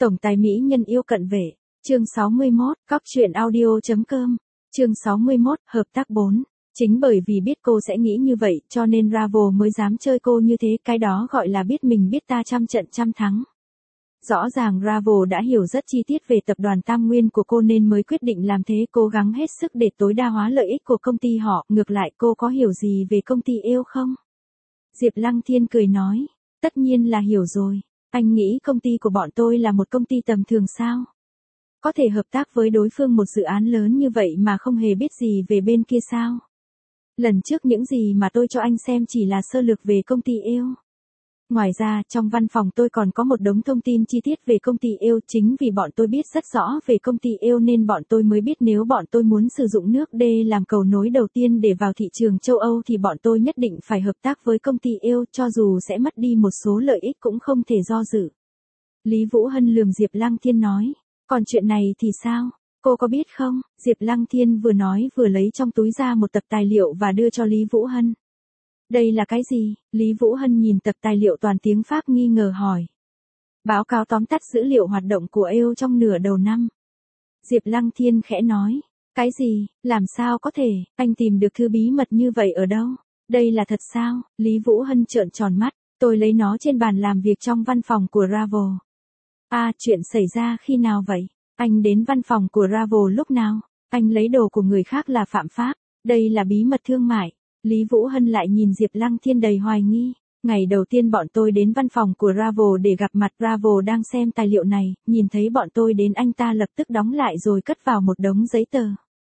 Tổng tài mỹ nhân yêu cận vệ. Chương 61, Cóc truyện audio.com. Chương 61, hợp tác 4. Chính bởi vì biết cô sẽ nghĩ như vậy, cho nên Bravo mới dám chơi cô như thế, cái đó gọi là biết mình biết ta trăm trận trăm thắng. Rõ ràng Bravo đã hiểu rất chi tiết về tập đoàn Tam Nguyên của cô nên mới quyết định làm thế, cố gắng hết sức để tối đa hóa lợi ích của công ty họ. Ngược lại cô có hiểu gì về công ty yêu không? Diệp Lăng Thiên cười nói, tất nhiên là hiểu rồi. Anh nghĩ công ty của bọn tôi là một công ty tầm thường sao? Có thể hợp tác với đối phương một dự án lớn như vậy mà không hề biết gì về bên kia sao? Lần trước những gì mà tôi cho anh xem chỉ là sơ lược về công ty yêu. Ngoài ra, trong văn phòng tôi còn có một đống thông tin chi tiết về công ty yêu, chính vì bọn tôi biết rất rõ về công ty yêu nên bọn tôi mới biết nếu bọn tôi muốn sử dụng nước D làm cầu nối đầu tiên để vào thị trường châu Âu thì bọn tôi nhất định phải hợp tác với công ty yêu, cho dù sẽ mất đi một số lợi ích cũng không thể do dự. Lý Vũ Hân lườm Diệp Lăng Thiên nói, còn chuyện này thì sao? Cô có biết không? Diệp Lăng Thiên vừa nói vừa lấy trong túi ra một tập tài liệu và đưa cho Lý Vũ Hân. Đây là cái gì? Lý Vũ Hân nhìn tập tài liệu toàn tiếng Pháp nghi ngờ hỏi. Báo cáo tóm tắt dữ liệu hoạt động của EU trong nửa đầu năm. Diệp Lăng Thiên khẽ nói. Cái gì? Làm sao có thể? Anh tìm được thư bí mật như vậy ở đâu? Đây là thật sao? Lý Vũ Hân trợn tròn mắt. Tôi lấy nó trên bàn làm việc trong văn phòng của Bravo. À, chuyện xảy ra khi nào vậy? Anh đến văn phòng của Bravo lúc nào? Anh lấy đồ của người khác là phạm pháp. Đây là bí mật thương mại. Lý Vũ Hân lại nhìn Diệp Lăng Thiên đầy hoài nghi. Ngày đầu tiên bọn tôi đến văn phòng của Bravo để gặp mặt, Bravo đang xem tài liệu này, nhìn thấy bọn tôi đến anh ta lập tức đóng lại rồi cất vào một đống giấy tờ.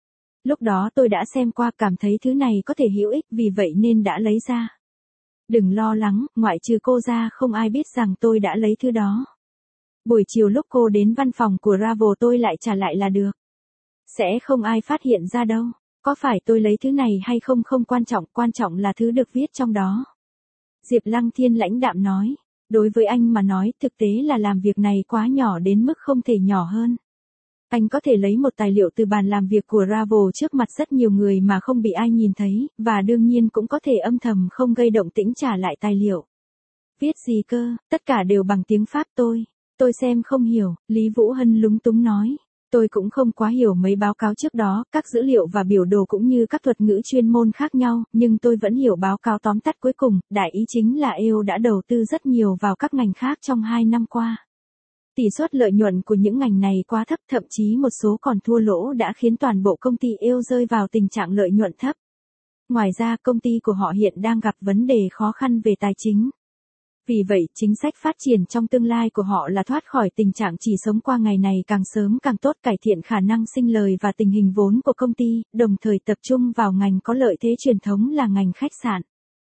Lúc đó tôi đã xem qua, cảm thấy thứ này có thể hữu ích, vì vậy nên đã lấy ra. Đừng lo lắng, ngoại trừ cô ra không ai biết rằng tôi đã lấy thứ đó. Buổi chiều lúc cô đến văn phòng của Bravo tôi lại trả lại là được. Sẽ không ai phát hiện ra đâu. Có phải tôi lấy thứ này hay không không quan trọng là thứ được viết trong đó. Diệp Lăng Thiên lãnh đạm nói, đối với anh mà nói thực tế là làm việc này quá nhỏ đến mức không thể nhỏ hơn. Anh có thể lấy một tài liệu từ bàn làm việc của Bravo trước mặt rất nhiều người mà không bị ai nhìn thấy, và đương nhiên cũng có thể âm thầm không gây động tĩnh trả lại tài liệu. Viết gì cơ, tất cả đều bằng tiếng Pháp tôi xem không hiểu, Lý Vũ Hân lúng túng nói. Tôi cũng không quá hiểu mấy báo cáo trước đó, các dữ liệu và biểu đồ cũng như các thuật ngữ chuyên môn khác nhau, nhưng tôi vẫn hiểu báo cáo tóm tắt cuối cùng, đại ý chính là EU đã đầu tư rất nhiều vào các ngành khác trong 2 năm qua. Tỷ suất lợi nhuận của những ngành này quá thấp, thậm chí một số còn thua lỗ đã khiến toàn bộ công ty EU rơi vào tình trạng lợi nhuận thấp. Ngoài ra, công ty của họ hiện đang gặp vấn đề khó khăn về tài chính. Vì vậy, chính sách phát triển trong tương lai của họ là thoát khỏi tình trạng chỉ sống qua ngày này càng sớm càng tốt, cải thiện khả năng sinh lời và tình hình vốn của công ty, đồng thời tập trung vào ngành có lợi thế truyền thống là ngành khách sạn.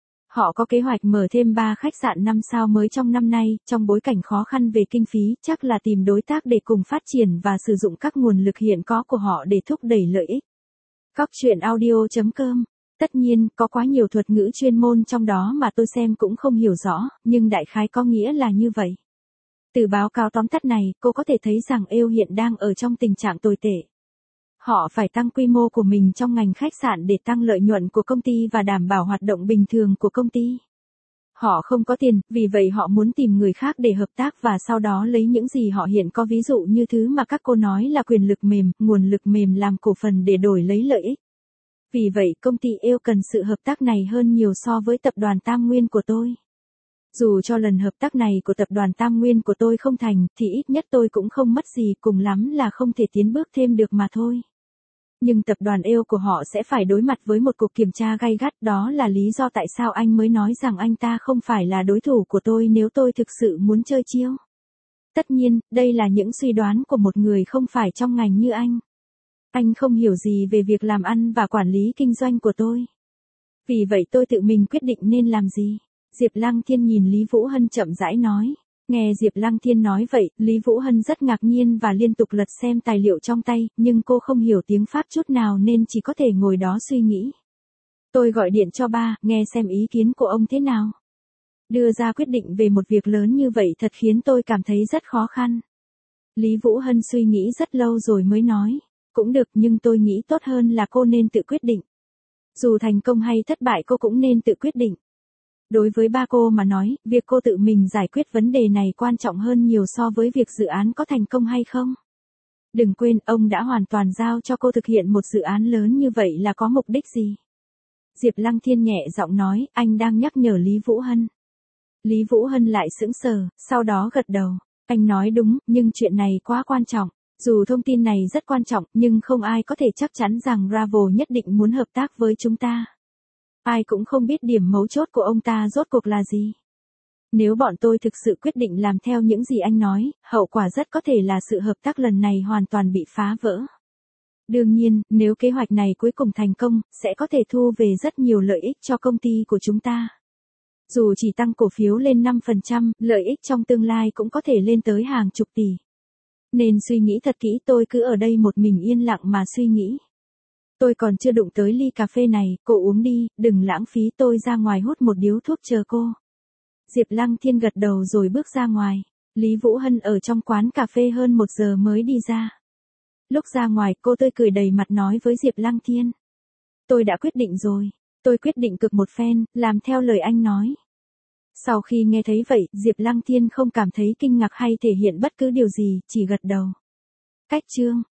Họ có kế hoạch mở thêm 3 khách sạn 5 sao mới trong năm nay, trong bối cảnh khó khăn về kinh phí, chắc là tìm đối tác để cùng phát triển và sử dụng các nguồn lực hiện có của họ để thúc đẩy lợi ích. Cóc truyện audio.com. Tất nhiên, có quá nhiều thuật ngữ chuyên môn trong đó mà tôi xem cũng không hiểu rõ, nhưng đại khái có nghĩa là như vậy. Từ báo cáo tóm tắt này, cô có thể thấy rằng EU hiện đang ở trong tình trạng tồi tệ. Họ phải tăng quy mô của mình trong ngành khách sạn để tăng lợi nhuận của công ty và đảm bảo hoạt động bình thường của công ty. Họ không có tiền, vì vậy họ muốn tìm người khác để hợp tác và sau đó lấy những gì họ hiện có, ví dụ như thứ mà các cô nói là quyền lực mềm, nguồn lực mềm làm cổ phần để đổi lấy lợi ích. Vì vậy công ty yêu cần sự hợp tác này hơn nhiều so với tập đoàn Tam Nguyên của tôi. Dù cho lần hợp tác này của tập đoàn Tam Nguyên của tôi không thành, thì ít nhất tôi cũng không mất gì, cùng lắm là không thể tiến bước thêm được mà thôi. Nhưng tập đoàn yêu của họ sẽ phải đối mặt với một cuộc kiểm tra gay gắt, đó là lý do tại sao anh mới nói rằng anh ta không phải là đối thủ của tôi nếu tôi thực sự muốn chơi chiêu. Tất nhiên, đây là những suy đoán của một người không phải trong ngành như anh. Anh không hiểu gì về việc làm ăn và quản lý kinh doanh của tôi. Vì vậy tôi tự mình quyết định nên làm gì. Diệp Lăng Thiên nhìn Lý Vũ Hân chậm rãi nói. Nghe Diệp Lăng Thiên nói vậy, Lý Vũ Hân rất ngạc nhiên và liên tục lật xem tài liệu trong tay, nhưng cô không hiểu tiếng Pháp chút nào nên chỉ có thể ngồi đó suy nghĩ. Tôi gọi điện cho ba, nghe xem ý kiến của ông thế nào. Đưa ra quyết định về một việc lớn như vậy thật khiến tôi cảm thấy rất khó khăn. Lý Vũ Hân suy nghĩ rất lâu rồi mới nói. Cũng được, nhưng tôi nghĩ tốt hơn là cô nên tự quyết định. Dù thành công hay thất bại cô cũng nên tự quyết định. Đối với ba cô mà nói, việc cô tự mình giải quyết vấn đề này quan trọng hơn nhiều so với việc dự án có thành công hay không. Đừng quên, ông đã hoàn toàn giao cho cô thực hiện một dự án lớn như vậy là có mục đích gì? Diệp Lăng Thiên nhẹ giọng nói, anh đang nhắc nhở Lý Vũ Hân. Lý Vũ Hân lại sững sờ, sau đó gật đầu. Anh nói đúng, nhưng chuyện này quá quan trọng. Dù thông tin này rất quan trọng, nhưng không ai có thể chắc chắn rằng Bravo nhất định muốn hợp tác với chúng ta. Ai cũng không biết điểm mấu chốt của ông ta rốt cuộc là gì. Nếu bọn tôi thực sự quyết định làm theo những gì anh nói, hậu quả rất có thể là sự hợp tác lần này hoàn toàn bị phá vỡ. Đương nhiên, nếu kế hoạch này cuối cùng thành công, sẽ có thể thu về rất nhiều lợi ích cho công ty của chúng ta. Dù chỉ tăng cổ phiếu lên 5%, lợi ích trong tương lai cũng có thể lên tới hàng chục tỷ. Nên suy nghĩ thật kỹ, tôi cứ ở đây một mình yên lặng mà suy nghĩ. Tôi còn chưa đụng tới ly cà phê này, cô uống đi, đừng lãng phí, tôi ra ngoài hút một điếu thuốc chờ cô. Diệp Lăng Thiên gật đầu rồi bước ra ngoài. Lý Vũ Hân ở trong quán cà phê hơn 1 giờ mới đi ra. Lúc ra ngoài, cô tươi cười đầy mặt nói với Diệp Lăng Thiên. Tôi đã quyết định rồi. Tôi quyết định cực một phen, làm theo lời anh nói. Sau khi nghe thấy vậy, Diệp Lăng Thiên không cảm thấy kinh ngạc hay thể hiện bất cứ điều gì, chỉ gật đầu. Cách chương